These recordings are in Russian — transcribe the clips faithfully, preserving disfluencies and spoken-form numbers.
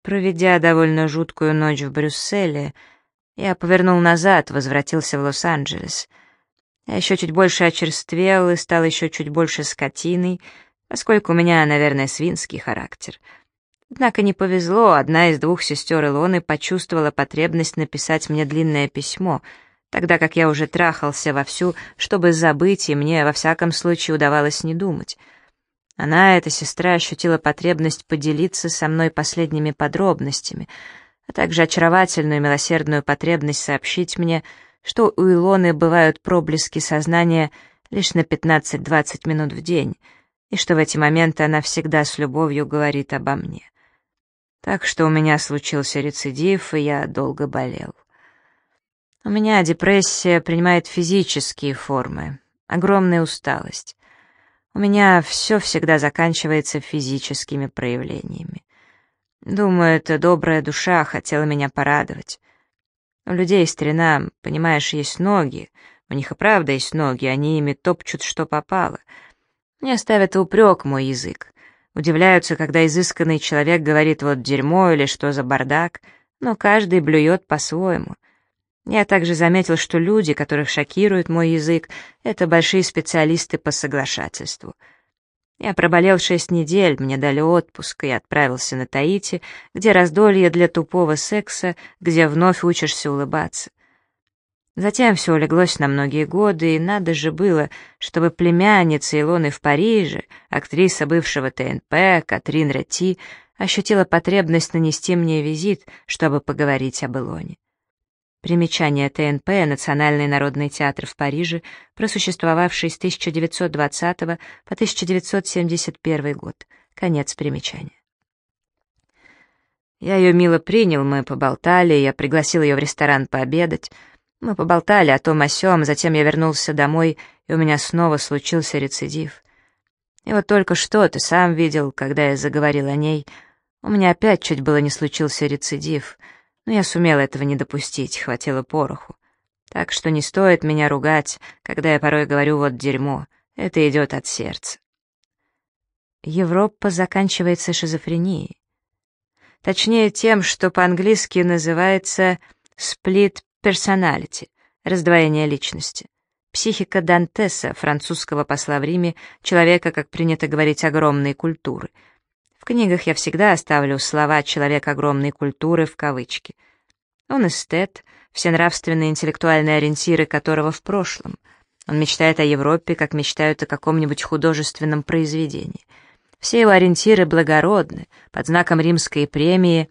Проведя довольно жуткую ночь в Брюсселе, я повернул назад, возвратился в Лос-Анджелес. Я еще чуть больше очерствел и стал еще чуть больше скотиной, поскольку у меня, наверное, свинский характер. Однако не повезло, одна из двух сестер Илоны почувствовала потребность написать мне длинное письмо, тогда как я уже трахался вовсю, чтобы забыть, и мне во всяком случае удавалось не думать. Она, эта сестра, ощутила потребность поделиться со мной последними подробностями, а также очаровательную милосердную потребность сообщить мне, что у Илоны бывают проблески сознания лишь на пятнадцать-двадцать минут в день, и что в эти моменты она всегда с любовью говорит обо мне. Так что у меня случился рецидив, и я долго болел. У меня депрессия принимает физические формы, огромная усталость. У меня все всегда заканчивается физическими проявлениями. Думаю, эта добрая душа хотела меня порадовать. У людей, старина, понимаешь, есть ноги. У них и правда есть ноги, они ими топчут, что попало. Мне ставят упрек мой язык. Удивляются, когда изысканный человек говорит «вот дерьмо» или «что за бардак», но каждый блюет по-своему. Я также заметил, что люди, которых шокирует мой язык, это большие специалисты по соглашательству. Я проболел шесть недель, мне дали отпуск, и я отправился на Таити, где раздолье для тупого секса, где вновь учишься улыбаться. Затем все улеглось на многие годы, и надо же было, чтобы племянница Илоны в Париже, актриса бывшего Т Н П, Катрин Ретти, ощутила потребность нанести мне визит, чтобы поговорить об Илоне. Примечание: Т Н П — Национальный народный театр в Париже, просуществовавший с тысяча девятьсот двадцатого по тысяча девятьсот семьдесят первый год. Конец примечания. Я ее мило принял, мы поболтали, я пригласил ее в ресторан пообедать. Мы поболтали о том о сём, затем я вернулся домой, и у меня снова случился рецидив. И вот только что, ты сам видел, когда я заговорил о ней, у меня опять чуть было не случился рецидив, но я сумел этого не допустить, хватило пороху. Так что не стоит меня ругать, когда я порой говорю «вот дерьмо», это идет от сердца. Европа заканчивается шизофренией. Точнее тем, что по-английски называется «split personality», раздвоение личности. Психика Дантеса, французского посла в Риме, человека, как принято говорить, огромной культуры. В книгах я всегда оставлю слова «человек огромной культуры» в кавычки. Он эстет, все нравственные и интеллектуальные ориентиры которого в прошлом. Он мечтает о Европе, как мечтают о каком-нибудь художественном произведении. Все его ориентиры благородны, под знаком римской премии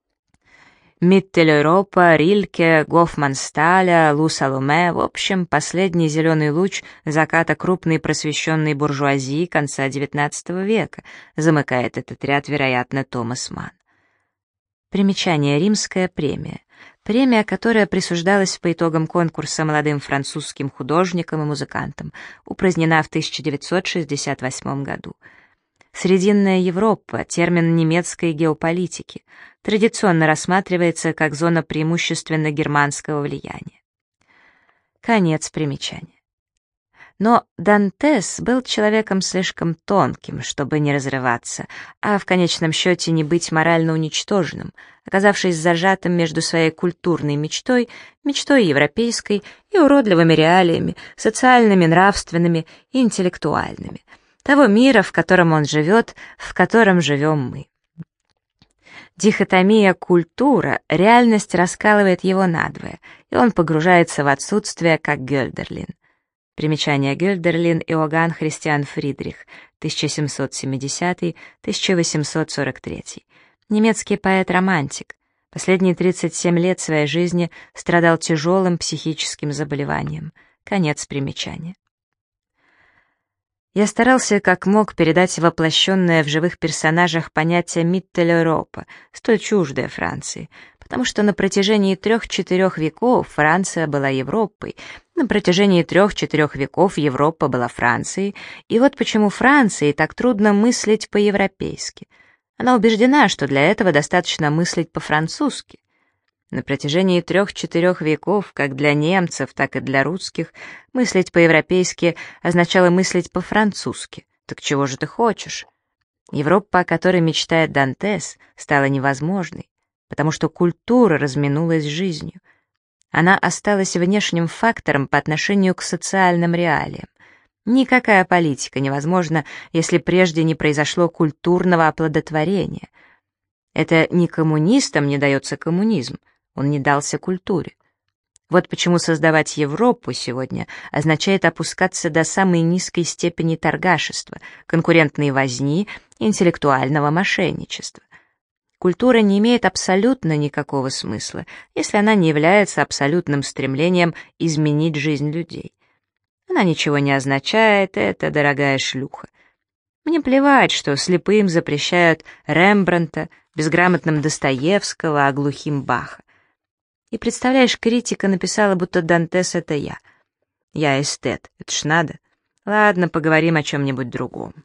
Миттель-Европа, Рильке, Гофмансталя, Лу Саломе, в общем, последний зеленый луч заката крупной просвещенной буржуазии конца девятнадцатого века, замыкает этот ряд, вероятно, Томас Манн. Примечание: римская премия. Премия, которая присуждалась по итогам конкурса молодым французским художникам и музыкантам, упразднена в тысяча девятьсот шестьдесят восьмом году. Срединная Европа — термин немецкой геополитики, традиционно рассматривается как зона преимущественно германского влияния. Конец примечания. Но Дантес был человеком слишком тонким, чтобы не разрываться, а в конечном счете не быть морально уничтоженным, оказавшись зажатым между своей культурной мечтой, мечтой европейской и уродливыми реалиями, социальными, нравственными и интеллектуальными, того мира, в котором он живет, в котором живем мы. Дихотомия культура, реальность раскалывает его надвое, и он погружается в отсутствие, как Гёльдерлин. Примечание: Гёльдерлин Иоганн Христиан Фридрих, тысяча семьсот семидесятый — тысяча восемьсот сорок третий. Немецкий поэт-романтик. Последние тридцать семь лет своей жизни страдал тяжелым психическим заболеванием. Конец примечания. Я старался как мог передать воплощенное в живых персонажах понятие Миттель-Европа, столь чуждое Франции, потому что на протяжении трех-четырех веков Франция была Европой, на протяжении трех-четырех веков Европа была Францией, и вот почему Франции так трудно мыслить по-европейски. Она убеждена, что для этого достаточно мыслить по-французски. На протяжении трех-четырех веков, как для немцев, так и для русских, мыслить по-европейски означало мыслить по-французски. Так чего же ты хочешь? Европа, о которой мечтает Дантес, стала невозможной, потому что культура разминулась с жизнью. Она осталась внешним фактором по отношению к социальным реалиям. Никакая политика невозможна, если прежде не произошло культурного оплодотворения. Это не коммунистам не дается коммунизм, он не дался культуре. Вот почему создавать Европу сегодня означает опускаться до самой низкой степени торгашества, конкурентной возни, интеллектуального мошенничества. Культура не имеет абсолютно никакого смысла, если она не является абсолютным стремлением изменить жизнь людей. Она ничего не означает, это дорогая шлюха. Мне плевать, что слепым запрещают Рембрандта, безграмотным Достоевского, а глухим Баха. И представляешь, критика написала, будто Дантес — это я. Я эстет, это ж надо. Ладно, поговорим о чем-нибудь другом.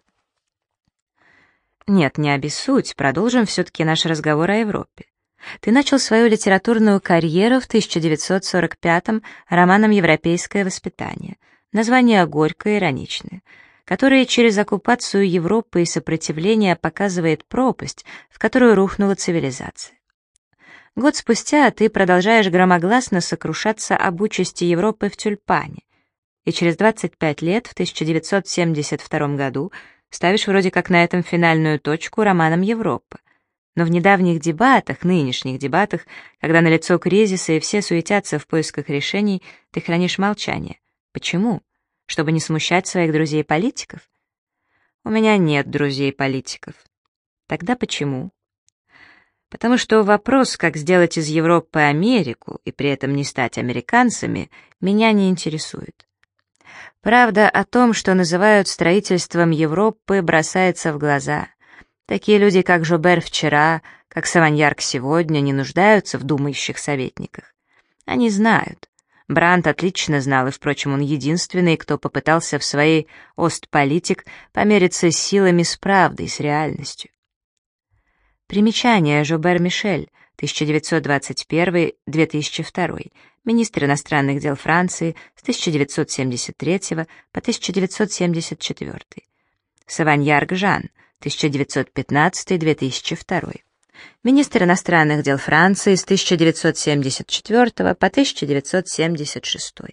Нет, не обессудь, продолжим все-таки наш разговор о Европе. Ты начал свою литературную карьеру в тысяча девятьсот сорок пятом романом «Европейское воспитание». Название горькое и ироничное, которое через оккупацию Европы и сопротивление показывает пропасть, в которую рухнула цивилизация. Год спустя ты продолжаешь громогласно сокрушаться об участи Европы в тюльпане, и через двадцать пять лет, в тысяча девятьсот семьдесят втором году, ставишь вроде как на этом финальную точку романом «Европа». Но в недавних дебатах, нынешних дебатах, когда налицо кризис и все суетятся в поисках решений, ты хранишь молчание. Почему? Чтобы не смущать своих друзей-политиков? У меня нет друзей-политиков. Тогда почему? Потому что вопрос, как сделать из Европы Америку и при этом не стать американцами, меня не интересует. Правда о том, что называют строительством Европы, бросается в глаза. Такие люди, как Жобер вчера, как Саваньярк сегодня, не нуждаются в думающих советниках. Они знают. Брандт отлично знал, и, впрочем, он единственный, кто попытался в своей «Остполитик» помериться с силами, с правдой, с реальностью. Примечание. Жобер Мишель, тысяча девятьсот двадцать первый — две тысячи второй, министр иностранных дел Франции с тысяча девятьсот семьдесят третьего по тысяча девятьсот семьдесят четвёртый. Саваньярк Жан, тысяча девятьсот пятнадцатый — две тысячи второй. Министр иностранных дел Франции с тысяча девятьсот семьдесят четвёртого по тысяча девятьсот семьдесят шестой.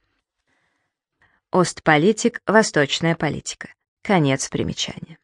Остполитик, восточная политика. Конец примечания.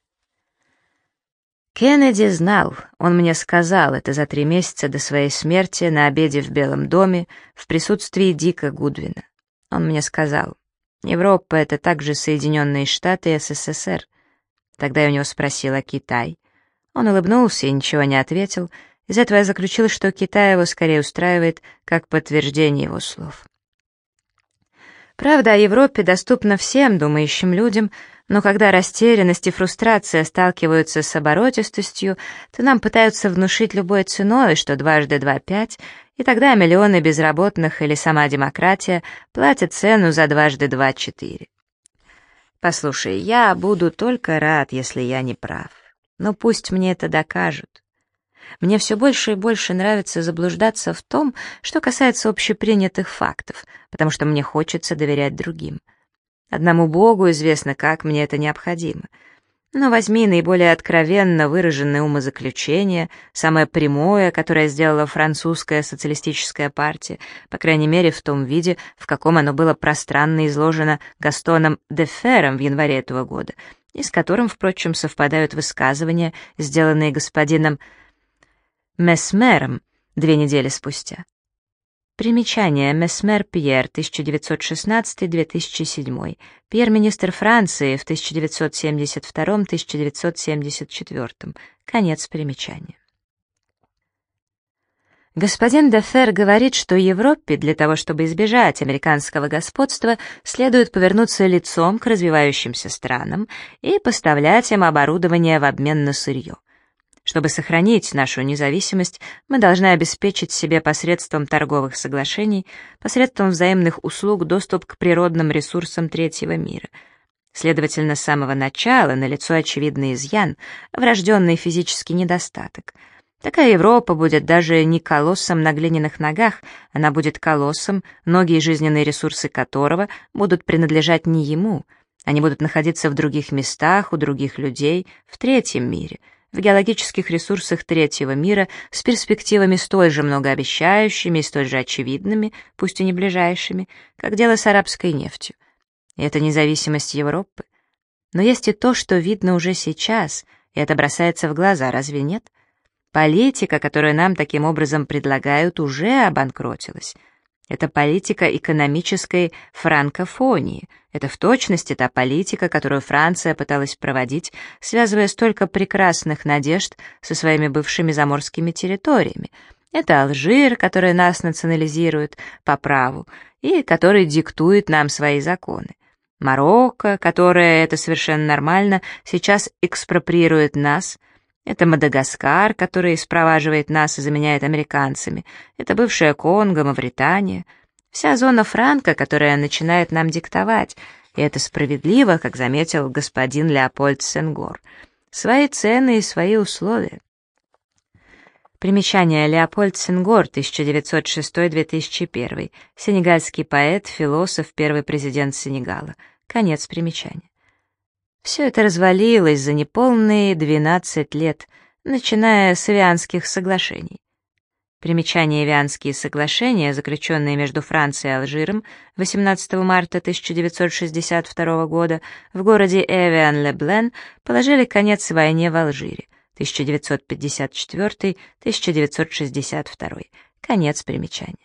Кеннеди знал, он мне сказал это за три месяца до своей смерти на обеде в Белом доме в присутствии Дика Гудвина. Он мне сказал: «Европа — это также Соединенные Штаты и СССР». Тогда я у него спросил: «А Китай?» Он улыбнулся и ничего не ответил. Из этого я заключил, что Китай его скорее устраивает, как подтверждение его слов. Правда о Европе доступна всем думающим людям, но когда растерянность и фрустрация сталкиваются с оборотистостью, то нам пытаются внушить любой ценой, что дважды два — пять, и тогда миллионы безработных или сама демократия платят цену за дважды два — четыре. Послушай, я буду только рад, если я не прав. Но пусть мне это докажут. Мне все больше и больше нравится заблуждаться в том, что касается общепринятых фактов, потому что мне хочется доверять другим. Одному Богу известно, как мне это необходимо. Но возьми наиболее откровенно выраженное умозаключение, самое прямое, которое сделала французская социалистическая партия, по крайней мере в том виде, в каком оно было пространно изложено Гастоном Деффером в январе этого года, и с которым, впрочем, совпадают высказывания, сделанные господином Месмером две недели спустя. Примечание. Месмер Пьер, тысяча девятьсот шестнадцатый — две тысячи седьмой, премьер-министр Франции в тысяча девятьсот семьдесят втором — тысяча девятьсот семьдесят четвёртом. Конец примечания. Господин Деффер говорит, что Европе для того, чтобы избежать американского господства, следует повернуться лицом к развивающимся странам и поставлять им оборудование в обмен на сырье. Чтобы сохранить нашу независимость, мы должны обеспечить себе посредством торговых соглашений, посредством взаимных услуг доступ к природным ресурсам третьего мира. Следовательно, с самого начала налицо очевидный изъян, врожденный физический недостаток. Такая Европа будет даже не колоссом на глиняных ногах, она будет колоссом, ноги и жизненные ресурсы которого будут принадлежать не ему, Они будут находиться в других местах, у других людей, в третьем мире, в геологических ресурсах третьего мира с перспективами столь же многообещающими и столь же очевидными, пусть и не ближайшими, как дело с арабской нефтью. И это независимость Европы. Но есть и то, что видно уже сейчас, и это бросается в глаза, разве нет? Политика, которую нам таким образом предлагают, уже обанкротилась. Это политика экономической франкофонии. Это в точности та политика, которую Франция пыталась проводить, связывая столько прекрасных надежд со своими бывшими заморскими территориями. Это Алжир, который нас национализирует по праву и который диктует нам свои законы. Марокко, которое, это совершенно нормально, сейчас экспроприирует нас. Это Мадагаскар, который спроваживает нас и заменяет американцами. Это бывшая Конго, Мавритания. Вся зона франка, которая начинает нам диктовать. И это справедливо, как заметил господин Леопольд Сенгор. Свои цены и свои условия. Примечание: Леопольд Сенгор, тысяча девятьсот шестой — две тысячи первый, сенегальский поэт, философ, первый президент Сенегала. Конец примечания. Все это развалилось за неполные двенадцать лет, начиная с Эвианских соглашений. Примечание: Эвианские соглашения, заключенные между Францией и Алжиром восемнадцатого марта тысяча девятьсот шестьдесят второго года в городе Эвиан-ле-Блен, положили конец войне в Алжире. тысяча девятьсот пятьдесят четвёртый — тысяча девятьсот шестьдесят второй. Конец примечания.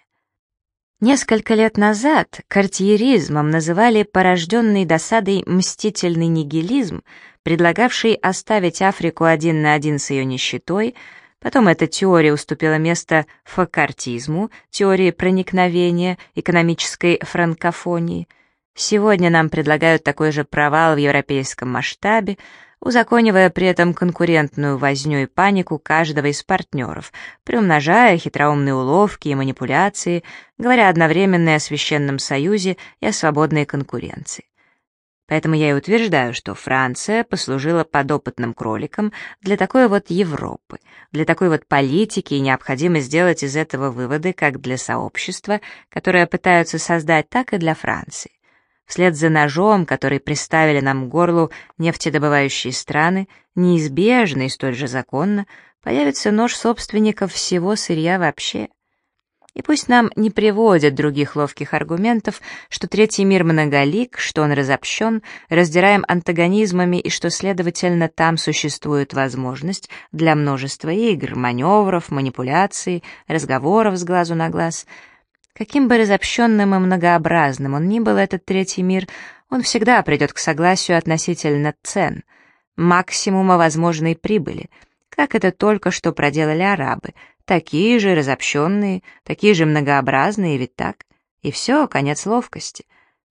Несколько лет назад картьеризмом называли порожденный досадой мстительный нигилизм, предлагавший оставить Африку один на один с ее нищетой. Потом эта теория уступила место факартизму, теории проникновения, экономической франкофонии. Сегодня нам предлагают такой же провал в европейском масштабе, узаконивая при этом конкурентную возню и панику каждого из партнеров, приумножая хитроумные уловки и манипуляции, говоря одновременно и о священном союзе, и о свободной конкуренции. Поэтому я и утверждаю, что Франция послужила подопытным кроликом для такой вот Европы, для такой вот политики, и необходимо сделать из этого выводы как для сообщества, которое пытаются создать, так и для Франции. Вслед за ножом, который приставили нам к горлу нефтедобывающие страны, неизбежно и столь же законно появится нож собственников всего сырья вообще. И пусть нам не приводят других ловких аргументов, что третий мир многолик, что он разобщен, раздираем антагонизмами и что, следовательно, там существует возможность для множества игр, маневров, манипуляций, разговоров с глазу на глаз. Каким бы разобщенным и многообразным он ни был, этот третий мир, он всегда придет к согласию относительно цен, максимума возможной прибыли, как это только что проделали арабы, такие же разобщенные, такие же многообразные, ведь так? И все, конец ловкости.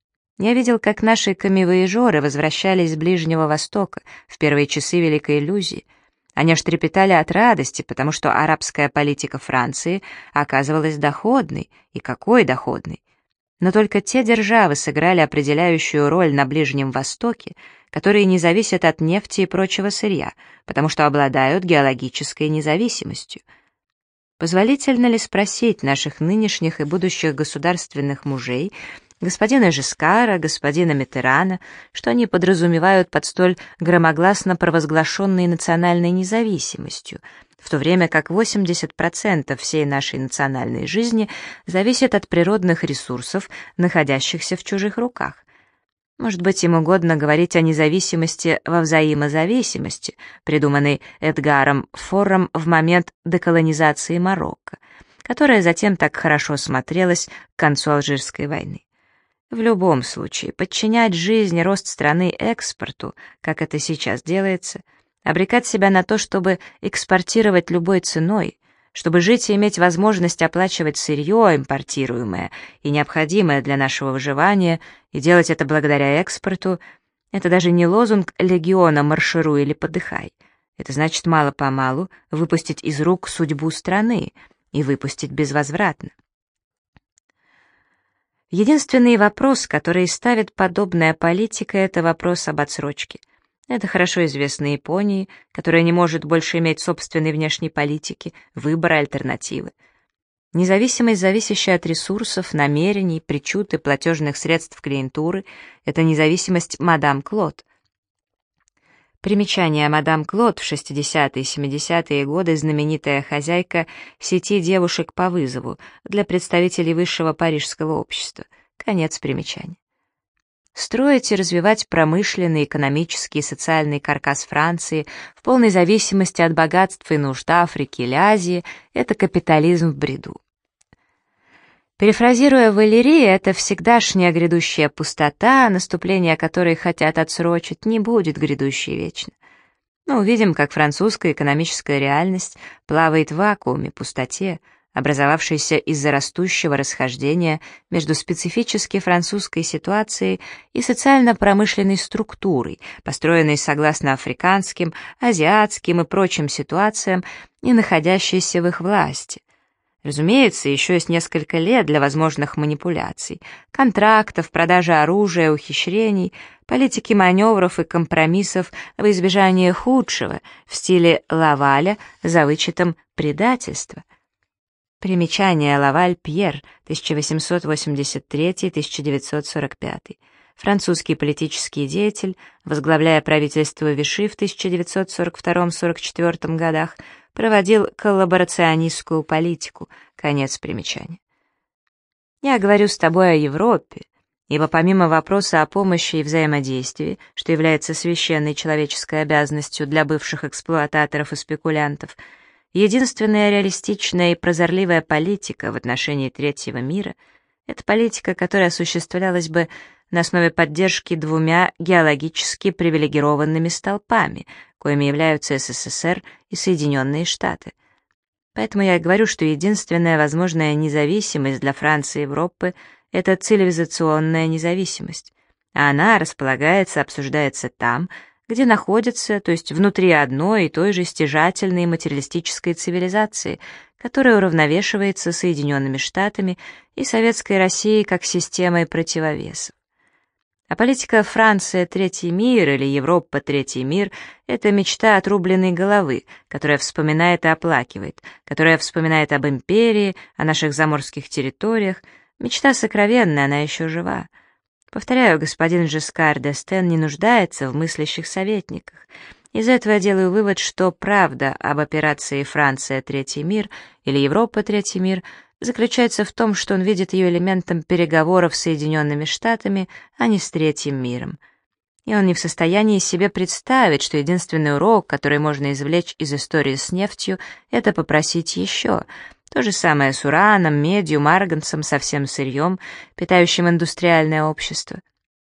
Я видел, как наши камевояжеры возвращались с Ближнего Востока в первые часы Великой иллюзии. Они аж трепетали от радости, потому что арабская политика Франции оказывалась доходной, и какой доходной. Но только те державы сыграли определяющую роль на Ближнем Востоке, которые не зависят от нефти и прочего сырья, потому что обладают геологической независимостью. Позволительно ли спросить наших нынешних и будущих государственных мужей, господина Жескара, господина Миттерана, что они подразумевают под столь громогласно провозглашенной национальной независимостью, в то время как восемьдесят процентов всей нашей национальной жизни зависит от природных ресурсов, находящихся в чужих руках. Может быть, им угодно говорить о независимости во взаимозависимости, придуманной Эдгаром Форром в момент деколонизации Марокко, которая затем так хорошо смотрелась к концу Алжирской войны. В любом случае, подчинять жизнь и рост страны экспорту, как это сейчас делается, обрекать себя на то, чтобы экспортировать любой ценой, чтобы жить и иметь возможность оплачивать сырье, импортируемое и необходимое для нашего выживания, и делать это благодаря экспорту, это даже не лозунг легиона «маршируй или подыхай». Это значит мало-помалу выпустить из рук судьбу страны и выпустить безвозвратно. Единственный вопрос, который ставит подобная политика, это вопрос об отсрочке. Это хорошо известно Японии, которая не может больше иметь собственной внешней политики, выбора, альтернативы. Независимость, зависящая от ресурсов, намерений, причуд и платежных средств клиентуры, это независимость мадам Клод. Примечание: мадам Клод, в шестидесятые и семидесятые годы знаменитая хозяйка сети девушек по вызову для представителей высшего парижского общества. Конец примечания. Строить и развивать промышленный, экономический и социальный каркас Франции в полной зависимости от богатств и нужд Африки или Азии — это капитализм в бреду. Перефразируя Валери, это всегдашняя грядущая пустота, наступление которой хотят отсрочить, не будет грядущей вечно. Мы увидим, как французская экономическая реальность плавает в вакууме, пустоте, образовавшейся из-за растущего расхождения между специфически французской ситуацией и социально-промышленной структурой, построенной согласно африканским, азиатским и прочим ситуациям и находящейся в их власти. Разумеется, еще есть несколько лет для возможных манипуляций, контрактов, продажи оружия, ухищрений, политики маневров и компромиссов во избежание худшего в стиле Лаваля за вычетом предательства. Примечание: Лаваль Пьер, тысяча восемьсот восемьдесят третий — тысяча девятьсот сорок пятый. Французский политический деятель, возглавляя правительство Виши в тысяча девятьсот сорок втором — сорок четвёртом годах, проводил коллаборационистскую политику. Конец примечания. Я говорю с тобой о Европе, ибо помимо вопроса о помощи и взаимодействии, что является священной человеческой обязанностью для бывших эксплуататоров и спекулянтов, единственная реалистичная и прозорливая политика в отношении третьего мира — это политика, которая осуществлялась бы на основе поддержки двумя геологически привилегированными столпами, коими являются СССР и Соединенные Штаты. Поэтому я и говорю, что единственная возможная независимость для Франции и Европы — это цивилизационная независимость, а она располагается, обсуждается там, где находится, то есть внутри одной и той же стяжательной материалистической цивилизации, которая уравновешивается Соединенными Штатами и Советской Россией как системой противовесов. А политика «Франция — третий мир» или «Европа — третий мир» — это мечта отрубленной головы, которая вспоминает и оплакивает, которая вспоминает об империи, о наших заморских территориях. Мечта сокровенная, она еще жива. Повторяю, господин Жискар д'Эстен не нуждается в мыслящих советниках. Из этого я делаю вывод, что правда об операции «Франция — третий мир» или «Европа — третий мир» заключается в том, что он видит ее элементом переговоров с Соединенными Штатами, а не с третьим миром. И он не в состоянии себе представить, что единственный урок, который можно извлечь из истории с нефтью, это попросить еще. То же самое с ураном, медью, марганцем, со всем сырьем, питающим индустриальное общество.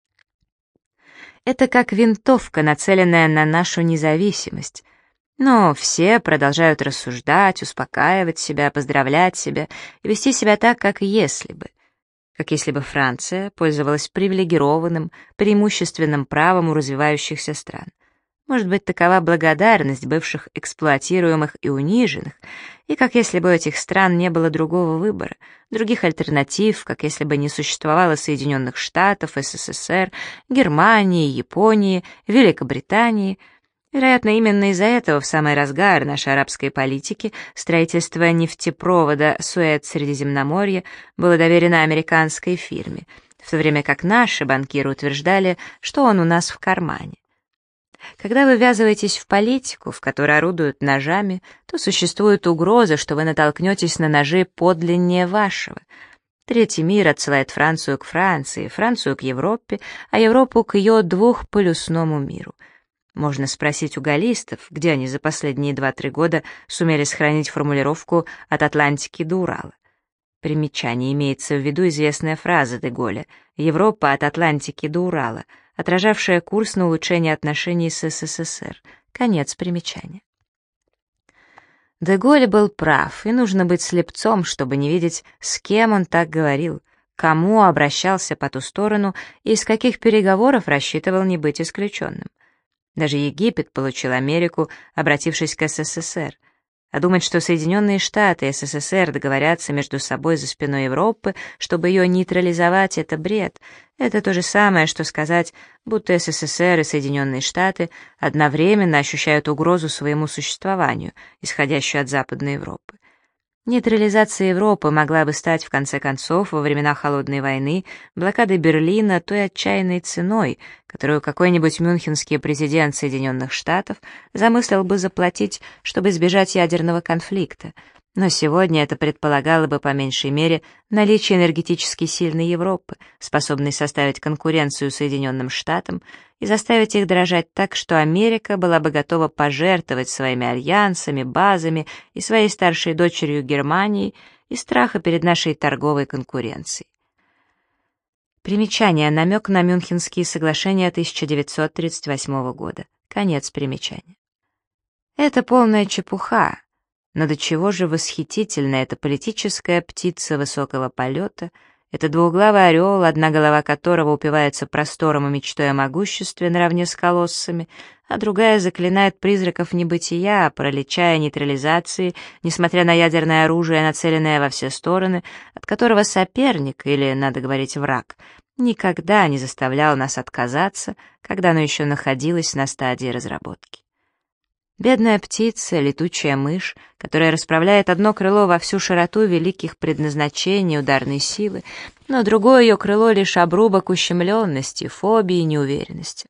Это как винтовка, нацеленная на нашу независимость. Но все продолжают рассуждать, успокаивать себя, поздравлять себя и вести себя так, как если бы. Как если бы Франция пользовалась привилегированным, преимущественным правом у развивающихся стран. Может быть, такова благодарность бывших эксплуатируемых и униженных, и как если бы у этих стран не было другого выбора, других альтернатив, как если бы не существовало Соединенных Штатов, СССР, Германии, Японии, Великобритании. Вероятно, именно из-за этого в самый разгар нашей арабской политики строительство нефтепровода Суэц-Средиземноморье было доверено американской фирме, в то время как наши банкиры утверждали, что он у нас в кармане. Когда вы ввязываетесь в политику, в которой орудуют ножами, то существует угроза, что вы натолкнетесь на ножи подлиннее вашего. Третий мир отсылает Францию к Франции, Францию к Европе, а Европу к ее двухполюсному миру. Можно спросить у галлистов, где они за последние два-три года сумели сохранить формулировку «от Атлантики до Урала». Примечание: имеется в виду известная фраза де Голля «Европа от Атлантики до Урала», отражавшая курс на улучшение отношений с СССР. Конец примечания. Де Голль был прав, и нужно быть слепцом, чтобы не видеть, с кем он так говорил, кому обращался по ту сторону и из каких переговоров рассчитывал не быть исключенным. Даже Египет получил Америку, обратившись к СССР. А думать, что Соединенные Штаты и СССР договорятся между собой за спиной Европы, чтобы ее нейтрализовать, это бред. Это то же самое, что сказать, будто СССР и Соединенные Штаты одновременно ощущают угрозу своему существованию, исходящую от Западной Европы. Нейтрализация Европы могла бы стать, в конце концов, во времена Холодной войны, блокадой Берлина той отчаянной ценой, которую какой-нибудь мюнхенский президент Соединенных Штатов замыслил бы заплатить, чтобы избежать ядерного конфликта. Но сегодня это предполагало бы по меньшей мере наличие энергетически сильной Европы, способной составить конкуренцию Соединенным Штатам и заставить их дрожать так, что Америка была бы готова пожертвовать своими альянсами, базами и своей старшей дочерью Германией из страха перед нашей торговой конкуренцией. Примечание. Намек на Мюнхенские соглашения тысяча девятьсот тридцать восьмого года. Конец примечания. Это полная чепуха. Но до чего же восхитительна эта политическая птица высокого полета, это двуглавый орел, одна голова которого упивается простором и мечтой о могуществе наравне с колоссами, а другая заклинает призраков небытия, пролечая нейтрализации, несмотря на ядерное оружие, нацеленное во все стороны, от которого соперник, или, надо говорить, враг, никогда не заставлял нас отказаться, когда оно еще находилось на стадии разработки. Бедная птица, летучая мышь, которая расправляет одно крыло во всю широту великих предназначений ударной силы, но другое ее крыло лишь обрубок ущемленности, фобии и неуверенности.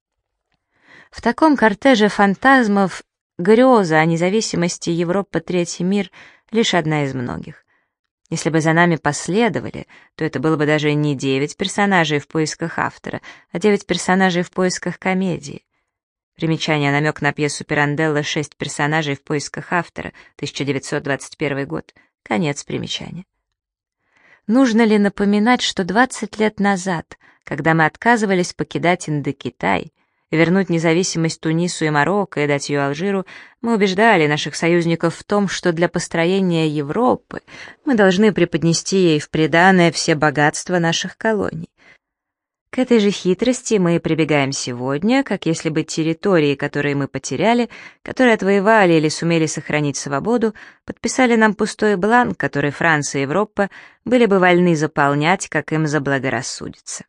В таком кортеже фантазмов греза о независимости Европы Третий мир лишь одна из многих. Если бы за нами последовали, то это было бы даже не девять персонажей в поисках автора, а девять персонажей в поисках комедии. Примечание. Намек на пьесу Пиранделла «Шесть персонажей в поисках автора», тысяча девятьсот двадцать первый год. Конец примечания. Нужно ли напоминать, что двадцать лет назад, когда мы отказывались покидать Индокитай, вернуть независимость Тунису и Марокко и дать ее Алжиру, мы убеждали наших союзников в том, что для построения Европы мы должны преподнести ей в приданое все богатства наших колоний. К этой же хитрости мы прибегаем сегодня, как если бы территории, которые мы потеряли, которые отвоевали или сумели сохранить свободу, подписали нам пустой бланк, который Франция и Европа были бы вольны заполнять, как им заблагорассудится.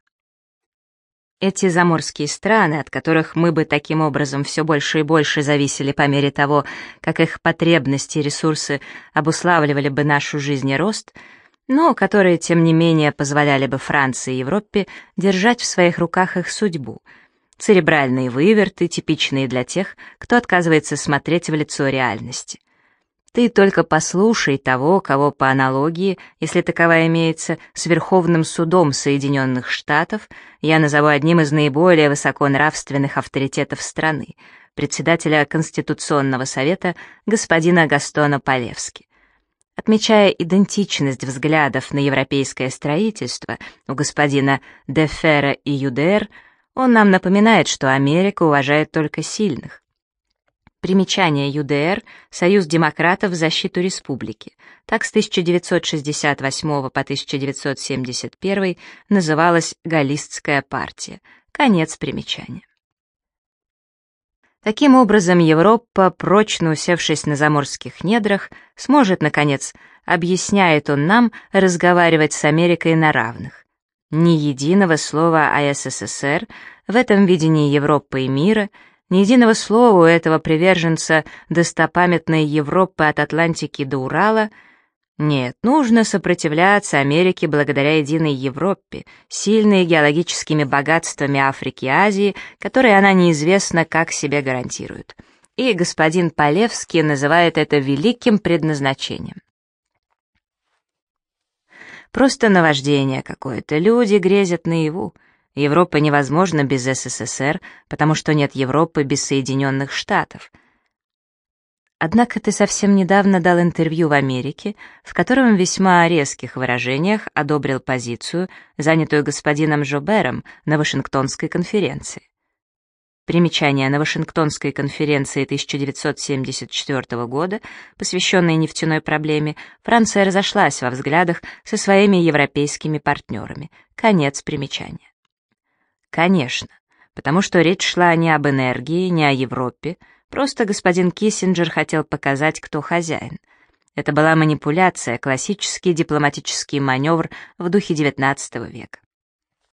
Эти заморские страны, от которых мы бы таким образом все больше и больше зависели по мере того, как их потребности и ресурсы обуславливали бы нашу жизнь и рост, но которые, тем не менее, позволяли бы Франции и Европе держать в своих руках их судьбу. Церебральные выверты, типичные для тех, кто отказывается смотреть в лицо реальности. Ты только послушай того, кого по аналогии, если таковая имеется, с Верховным судом Соединенных Штатов, я назову одним из наиболее высоконравственных авторитетов страны, председателя Конституционного совета господина Гастона Палевски. Отмечая идентичность взглядов на европейское строительство у господина Деферра и Юдер, он нам напоминает, что Америка уважает только сильных. Примечание. Юдер — Союз демократов в защиту республики. Так с тысяча девятьсот шестьдесят восьмого по тысяча девятьсот семьдесят первый называлась Галлистская партия. Конец примечания. Таким образом, Европа, прочно усевшись на заморских недрах, сможет, наконец, объясняет он нам, разговаривать с Америкой на равных. Ни единого слова о СССР в этом видении Европы и мира, ни единого слова у этого приверженца достопамятной Европы от Атлантики до Урала. Нет, нужно сопротивляться Америке благодаря единой Европе, сильной геологическими богатствами Африки и Азии, которые она неизвестно как себе гарантирует. И господин Палевский называет это великим предназначением. Просто наваждение какое-то, люди грезят наяву. Европа невозможна без СССР, потому что нет Европы без Соединенных Штатов. Однако ты совсем недавно дал интервью в Америке, в котором в весьма резких выражениях одобрил позицию, занятую господином Жобером на Вашингтонской конференции. Примечание. На Вашингтонской конференции тысяча девятьсот семьдесят четвёртого года, посвященной нефтяной проблеме, Франция разошлась во взглядах со своими европейскими партнерами. Конец примечания. Конечно, потому что речь шла не об энергии, не о Европе, просто господин Киссинджер хотел показать, кто хозяин. Это была манипуляция, классический дипломатический маневр в духе девятнадцатого века.